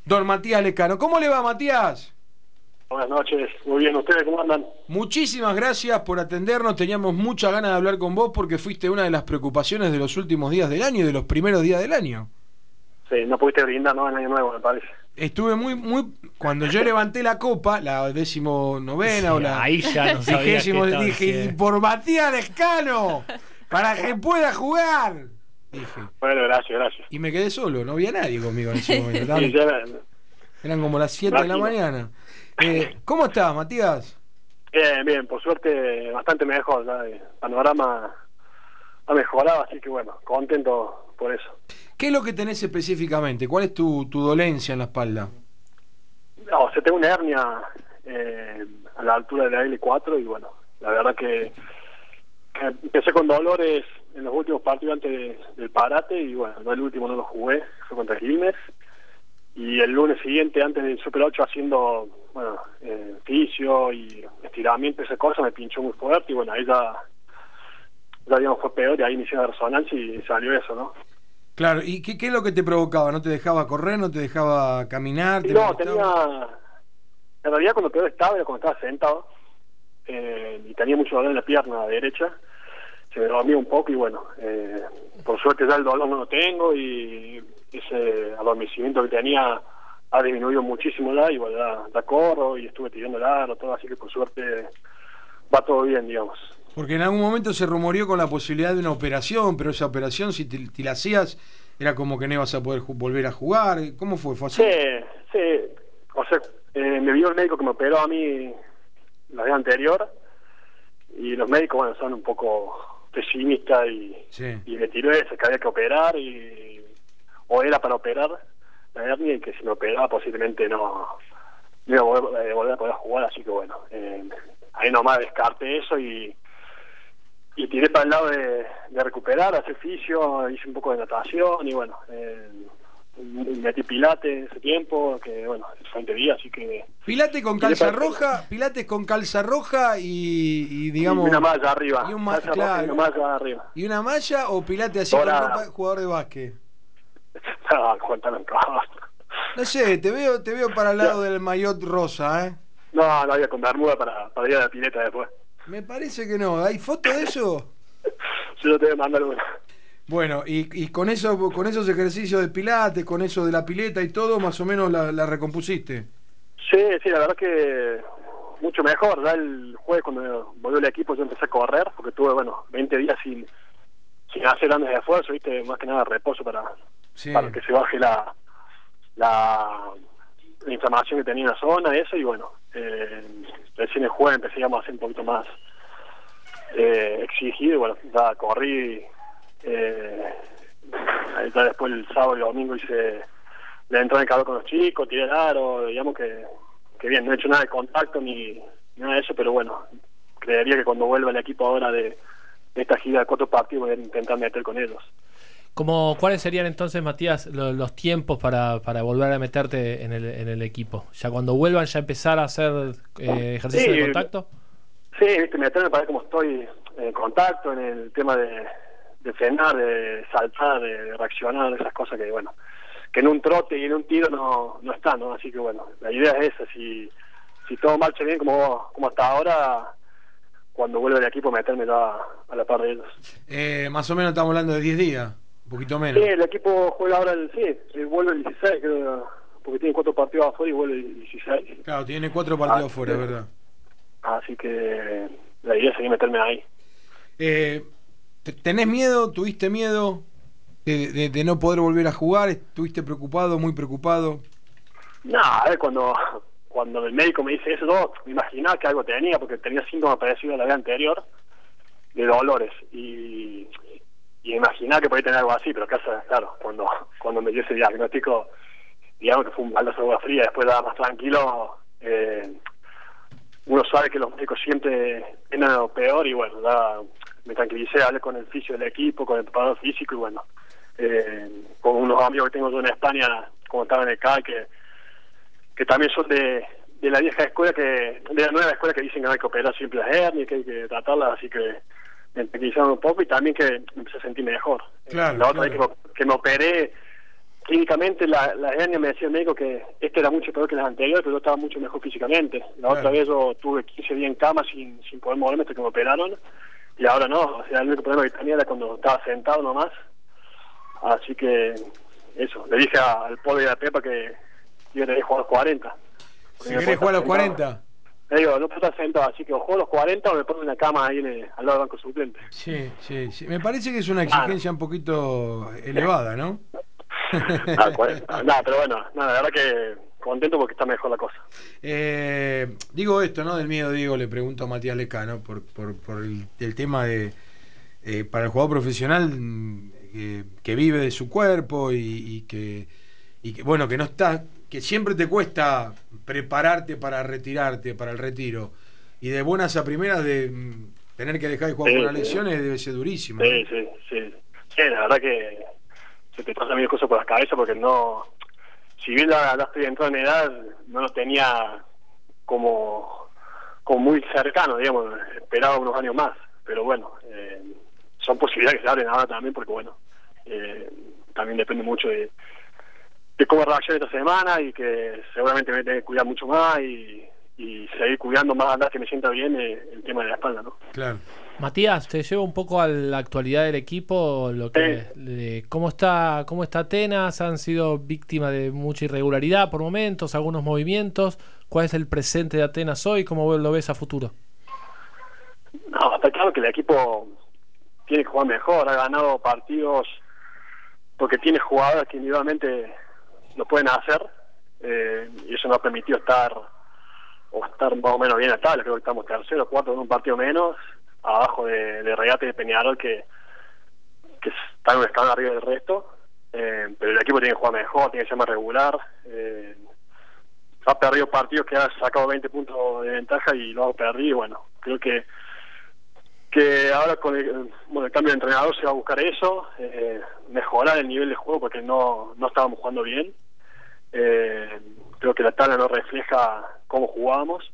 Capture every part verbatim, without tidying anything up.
Don Matías Lescano. ¿Cómo le va, Matías? Buenas noches, muy bien, ¿ustedes cómo andan? Muchísimas gracias por atendernos. Teníamos mucha ganas de hablar con vos porque fuiste una de las preocupaciones de los últimos días del año y de los primeros días del año. Sí, no pudiste brindar, ¿no? En Año Nuevo, me parece. Estuve muy, muy. Cuando yo levanté la copa, la décimo novena o Sí, la ahí ya no sabía qué vigésimo, estaba dije, y diciendo. por Matías Lescano, para que pueda jugar, dije. Bueno, gracias, gracias. Y me quedé solo, no había nadie conmigo en ese momento. Sí, Estaban- ya me eran como las siete de la imagino. mañana. Eh, ¿Cómo estás, Matías? Bien, bien, por suerte bastante mejor, ya, el panorama ha mejorado, así que bueno, contento por eso. ¿Qué es lo que tenés específicamente? ¿Cuál es tu, tu dolencia en la espalda? No, o sea, tengo una hernia eh, a la altura de la L cuatro y bueno, la verdad que, que empecé con dolores en los últimos partidos antes de- del parate y bueno, no el último no lo jugué, fue contra Quilmes. Y el lunes siguiente, antes del Super ocho, haciendo, bueno, eh, fisio y estiramiento, esa cosa, me pinchó muy fuerte y bueno, ahí ya, ya digamos, fue peor y ahí inició la resonancia y salió eso, ¿no? Claro, ¿y qué, qué es lo que te provocaba? ¿No te dejaba correr? ¿No te dejaba caminar? Y ¿Te no, molestaba? tenía, en realidad cuando peor estaba era cuando estaba sentado eh, y tenía mucho dolor en la pierna derecha, se me dormía un poco y bueno, eh, por suerte ya el dolor no lo tengo y ese adormecimiento que tenía ha disminuido muchísimo ya y bueno, ya, ya corro y estuve tirando el aro, todo, así que por suerte va todo bien, digamos. Porque en algún momento se rumoreó con la posibilidad de una operación, pero esa operación, si te, te la hacías, era como que no ibas a poder ju- volver a jugar. ¿Cómo fue? ¿Fue Sí, así? sí, o sea, eh, me vio el médico que me operó a mí la vez anterior y los médicos, bueno, son un poco pesimistas y, Sí. y me tiró ese que había que operar y o era para operar la hernia y que si me operaba posiblemente no, no iba a volver, eh, volver a poder jugar, así que bueno, eh, ahí nomás descarté eso y y tiré para el lado de, de recuperar, hacer fisio, hice un poco de natación y bueno, eh, metí pilates ese tiempo, que bueno, es veinte días, así que Pilate con tiré calza para ese roja, pilates con calza roja y, y y una digamos, malla y arriba, un ma- calza roja y una claro, malla arriba, y una malla o pilate así con ropa dorada. de jugador de básquet. No, cuéntame todo. No sé, te veo, te veo para el Ya. lado del maillot rosa, ¿eh? No, no había con bermuda para, para ir a la pileta después. Me parece que no. ¿Hay foto de eso? Yo no te voy a mandar una. Bueno, y, y con eso, con esos ejercicios de pilates, con eso de la pileta y todo, más o menos la, la recompusiste. Sí, sí, la verdad que mucho mejor. Ya el jueves cuando volvió el equipo yo empecé a correr, porque tuve, bueno, veinte días sin, sin hacer grandes esfuerzos, ¿viste? Más que nada reposo para, para Sí. que se baje la, la, la inflamación que tenía en la zona, eso, y bueno, eh, recién el jueves empecé digamos, a hacer un poquito más eh, exigido, y bueno, ya corrí, eh, ya después el sábado y el domingo hice la entrada en calor con los chicos, tiré el aro, digamos que, que bien, no he hecho nada de contacto ni nada de eso, pero bueno, creería que cuando vuelva el equipo ahora de, de esta gira de cuatro partidos voy a intentar meter con ellos. Como, ¿cuáles serían entonces, Matías, lo- los tiempos para, para volver a meterte en el, en el equipo? ¿Ya cuando vuelvan ya empezar a hacer eh, ejercicio de Sí, contacto? sí, viste, meterme para ver cómo estoy en contacto, en el tema de, de frenar, de saltar, de reaccionar, esas cosas que, bueno, que en un trote y en un tiro no, no está, ¿no? Así que, bueno, la idea es esa, si, si todo marcha bien como, como hasta ahora, cuando vuelva el equipo meterme ya a la par de ellos. Eh, más o menos estamos hablando de diez días, un poquito Sí, menos. el equipo juega ahora el, sí, eh, vuelve el dieciséis, creo, porque tiene cuatro partidos afuera y vuelve el dieciséis. Claro, tiene cuatro partidos Así fuera, es que, verdad. así que la idea es seguir meterme ahí. Eh, te- ¿Tenés miedo? ¿Tuviste miedo de, de- de no poder volver a jugar? ¿Estuviste preocupado, muy preocupado? No, a ver, cuando, cuando el médico me dice eso, yo me imaginaba que algo tenía, porque tenía síntomas parecidos a la vez anterior, de dolores, y, y imaginaba que podía tener algo así, pero casa, claro, cuando, cuando me dio ese diagnóstico, digamos que fue un baldazo de agua fría, después estaba más tranquilo, eh, uno sabe que los médicos siempre tienen lo peor, y bueno, ya me tranquilicé, hablé con el fisio del equipo, con el preparador físico, y bueno, eh, con unos amigos que tengo yo en España, como estaban en el C A I, que que también son de, de la vieja escuela, que de la nueva escuela que dicen que no hay que operar siempre las hernias, que hay que tratarlas, así que me tranquilizaron un poco y también que me empecé a sentir mejor. Eh, Claro, la otra vez que claro. me, que me operé, clínicamente la, la hernia me decía el médico que este era mucho peor que las anteriores, pero yo estaba mucho mejor físicamente. La Claro. otra vez yo tuve quince días en cama sin, sin poder moverme hasta que me operaron, y ahora no, o sea, el único problema que tenía era cuando estaba sentado nomás. Así que eso, le dije a- al Polo y a la Pepa que yo tenía que jugar a los cuarenta. Si querés jugar a los cuarenta. Le digo, no puedo estar sentado, así que o juego a los cuarenta o me pongo en la cama ahí en el- al lado del banco suplente. Sí, sí, sí. Me parece que es una Ah, exigencia un poquito elevada, ¿no? ah, cuarenta. Nada, pero bueno, nada, la verdad que contento porque está mejor la cosa. Eh, digo esto, ¿no? Del miedo, digo, le pregunto a Matías Lecano por, por, por el, el tema de, eh, para el jugador profesional mm, eh, que vive de su cuerpo y, y que, y que, bueno, que no está, que siempre te cuesta prepararte para retirarte, para el retiro. Y de buenas a primeras de mm, tener que dejar de jugar por Sí, una sí, lesión debe ser durísimo, ¿no? sí, sí, sí. Sí, la verdad que se te pasan mil cosas por la cabeza porque no, si bien ya, ya estoy entrando en edad, no lo tenía como, como muy cercano, digamos, esperaba unos años más, pero bueno, eh, son posibilidades que se abren ahora también porque bueno, eh, también depende mucho de, de cómo reaccione esta semana y que seguramente me voy a tener que cuidar mucho más y, y seguir cuidando más allá que me sienta bien eh, el tema de la espalda, ¿no? Claro. Matías, te llevo un poco a la actualidad del equipo, lo que, Sí. de cómo está, cómo está Atenas, han sido víctimas de mucha irregularidad por momentos, algunos movimientos. ¿Cuál es el presente de Atenas hoy? ¿Cómo lo ves a futuro? No, está claro que el equipo tiene que jugar mejor, ha ganado partidos porque tiene jugadores que individualmente lo pueden hacer, eh, y eso nos ha permitido estar o estar más o menos bien a tabla. Creo que estamos tercero, cuarto, en un partido menos, abajo de, de Regate y de Peñarol, que, que están un escalón arriba del resto, eh, pero el equipo tiene que jugar mejor, tiene que ser más regular. eh, ha perdido partidos que ha sacado veinte puntos de ventaja y lo ha perdido, y bueno, creo que que ahora con el, bueno, el cambio de entrenador se va a buscar eso, eh, mejorar el nivel de juego porque no, no estábamos jugando bien. Eh, creo que la tabla no refleja cómo jugábamos.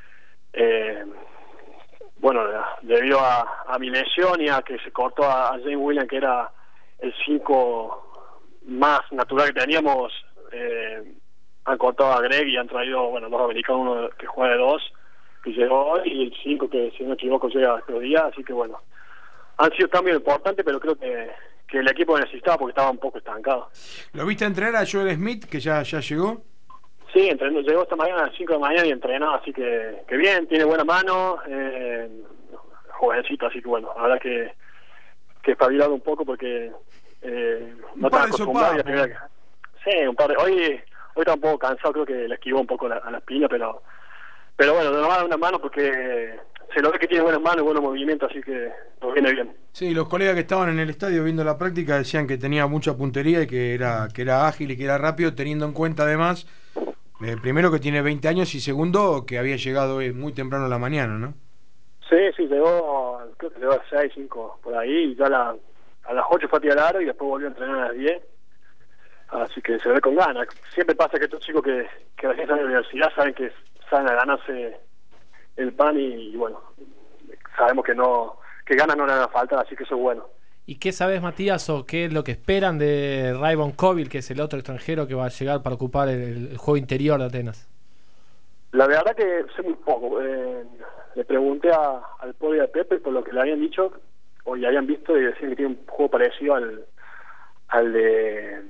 Eh, bueno, debido a, a mi lesión y a que se cortó a, a James Williams, que era el cinco más natural que teníamos, eh, han cortado a Greg y han traído, bueno, dos americanos, uno que juega de dos, que llegó hoy, y el cinco que, si no me equivoco, llega estos días, así que bueno, han sido cambios importantes, pero creo que, que el equipo necesitaba porque estaba un poco estancado. ¿Lo viste entrenar a Joel Smith, que ya, ya llegó? Sí, entrenó, llegó esta mañana a las cinco de la mañana y entrenó, así que, que bien, tiene buena mano, eh, jovencito, así que bueno, habrá que, que espabilar un poco porque eh, Un no par está de acostumbrado y la sopapos. primera que... Sí, un par de... Hoy, hoy está un poco cansado, creo que le esquivó un poco la, a la espina, pero pero bueno, nos va a dar una mano porque se lo ve que tiene buenas manos y buenos movimientos, así que nos viene bien. Sí, los colegas que estaban en el estadio viendo la práctica decían que tenía mucha puntería y que era, que era ágil y que era rápido, teniendo en cuenta además, eh, primero que tiene veinte años y segundo que había llegado eh, muy temprano a la mañana, ¿no? Sí, sí, llegó, creo que llegó a las seis, cinco, por ahí, y ya a, la, a las ocho fue a tirar aro y después volvió a entrenar a las diez. Así que se ve con ganas. Siempre pasa que estos chicos que, que recién salen de la universidad saben que saben a ganarse el pan y, y bueno, sabemos que no que ganas no le van a faltar, así que eso es bueno. ¿Y qué sabes, Matías, o qué es lo que esperan de Raivon Kobil, que es el otro extranjero que va a llegar para ocupar el, el juego interior de Atenas? La verdad que sé muy poco. Eh, le pregunté a, al Polo y a Pepe por lo que le habían dicho o ya habían visto y decían que tiene un juego parecido al, al de...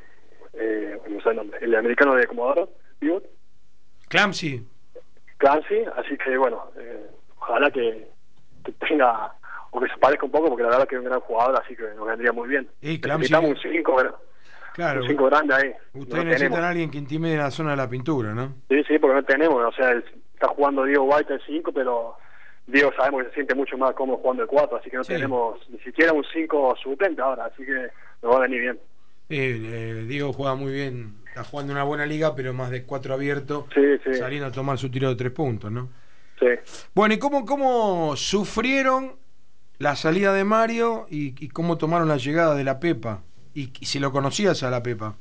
Eh, no sé el nombre, el americano de Comodoro, Pivot, Clamsy. Clancy, así que bueno, eh, ojalá que, que tenga o que se parezca un poco porque la verdad que es un gran jugador, así que nos vendría muy bien. Y Necesitamos Clamsy, un cinco, un claro, cinco grande ahí, no ustedes lo tenemos. necesitan a alguien que intimide la zona de la pintura, ¿no? Sí, sí, porque no tenemos, o sea, el- está jugando Diego White el cinco, pero Diego sabemos que se siente mucho más cómodo jugando el cuatro, así que no Sí. tenemos ni siquiera un cinco suplente ahora, así que nos va a venir bien. Eh, eh, Diego juega muy bien, está jugando una buena liga, pero más de cuatro abiertos, Sí, sí, saliendo a tomar su tiro de tres puntos, ¿no? sí. Bueno, ¿y cómo, cómo sufrieron la salida de Mario y, y cómo tomaron la llegada de la Pepa? Y, y si lo conocías a la Pepa.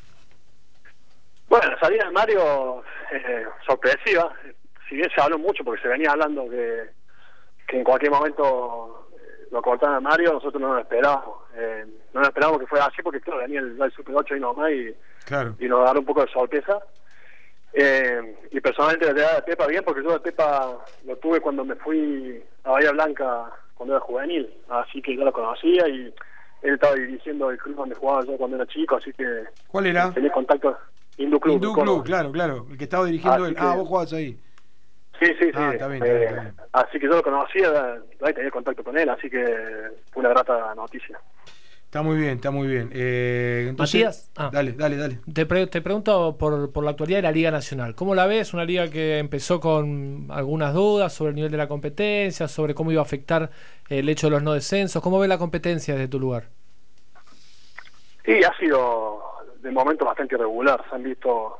Bueno, la salida de Mario, eh, sorpresiva, si bien se habló mucho porque se venía hablando que, que en cualquier momento eh, lo cortaron a Mario, nosotros no nos esperábamos. Eh, no nos esperábamos que fuera así porque, claro, venía el, el Super ocho y nomás y, Claro. y nos daron un poco de sorpresa. Eh, y personalmente la llegada de Pepa bien, porque yo de Pepa lo tuve cuando me fui a Bahía Blanca cuando era juvenil, así que yo lo conocía y él estaba dirigiendo el club donde jugaba yo cuando era chico, así que ¿Cuál era? tenía contacto. Hindu Club de Hindú Club, Córdoba. claro, claro. El que estaba dirigiendo Así él. Ah, que, vos jugabas ahí. sí, sí, sí. Ah, está bien, está bien, Eh, está bien. así que yo lo conocía, ahí tenía contacto con él, así que fue una grata noticia. Está muy bien, está muy bien. Eh, entonces, Matías, ah, dale, dale, dale. te, pre- te pregunto por, por la actualidad de la Liga Nacional. ¿Cómo la ves? Una liga que empezó con algunas dudas sobre el nivel de la competencia, sobre cómo iba a afectar el hecho de los no descensos. ¿Cómo ves la competencia desde tu lugar? Sí, ha sido de momento bastante irregular, se han visto,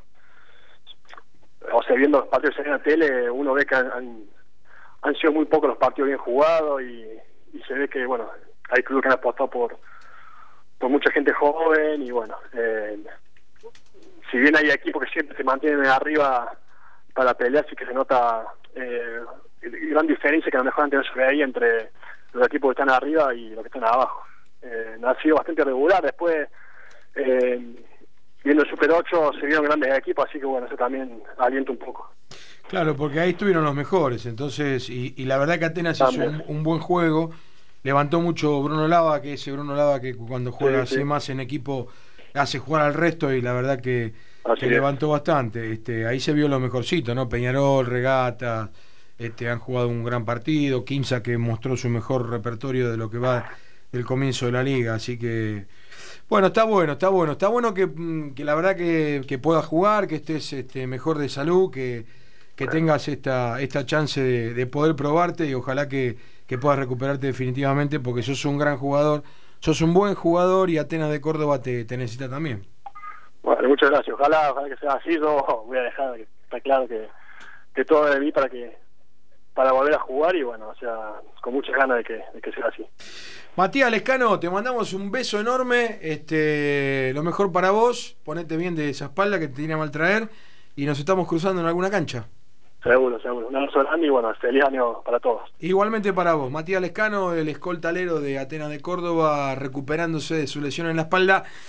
o sea, viendo los partidos en la tele, uno ve que han, han, han sido muy pocos los partidos bien jugados y, y se ve que, bueno, hay clubes que han apostado por, por mucha gente joven y, bueno, eh, si bien hay equipos que siempre se mantienen arriba para pelear, sí que se nota eh, gran diferencia que a lo mejor antes no se veía entre los equipos que están arriba y los que están abajo. Eh, ha sido bastante regular, después eh, viendo el Super ocho se vieron grandes equipos, así que bueno, eso también alienta un poco. Claro, porque ahí estuvieron los mejores, entonces, y, y la verdad que Atenas hizo También. un, un buen juego, levantó mucho Bruno Lava, que ese Bruno Lava que cuando Sí, juega así sí, más en equipo hace jugar al resto y la verdad que, así que es. levantó bastante. Este, ahí se vio lo mejorcito, ¿no? Peñarol, Regata, este, han jugado un gran partido, Quimsa que mostró su mejor repertorio de lo que va del comienzo de la liga, así que bueno, está bueno, está bueno, está bueno que, mm, que la verdad que, que puedas jugar, que estés este, mejor de salud, que, que Bueno, tengas esta, esta chance de, de poder probarte y ojalá que, que puedas recuperarte definitivamente porque sos un gran jugador, sos un buen jugador y Atenas de Córdoba te, te necesita también. bueno, muchas gracias. Ojalá, ojalá que sea así. Yo voy a dejar, que está claro que, que todo de mí para que para volver a jugar y bueno, o sea, con muchas ganas de que, de que sea así. Matías Lescano, te mandamos un beso enorme, este, lo mejor para vos, ponete bien de esa espalda que te tiene a mal traer y nos estamos cruzando en alguna cancha. Seguro, seguro. Un abrazo grande y bueno, feliz año para todos. Igualmente para vos, Matías Lescano, el escoltalero de Atenas de Córdoba, recuperándose de su lesión en la espalda.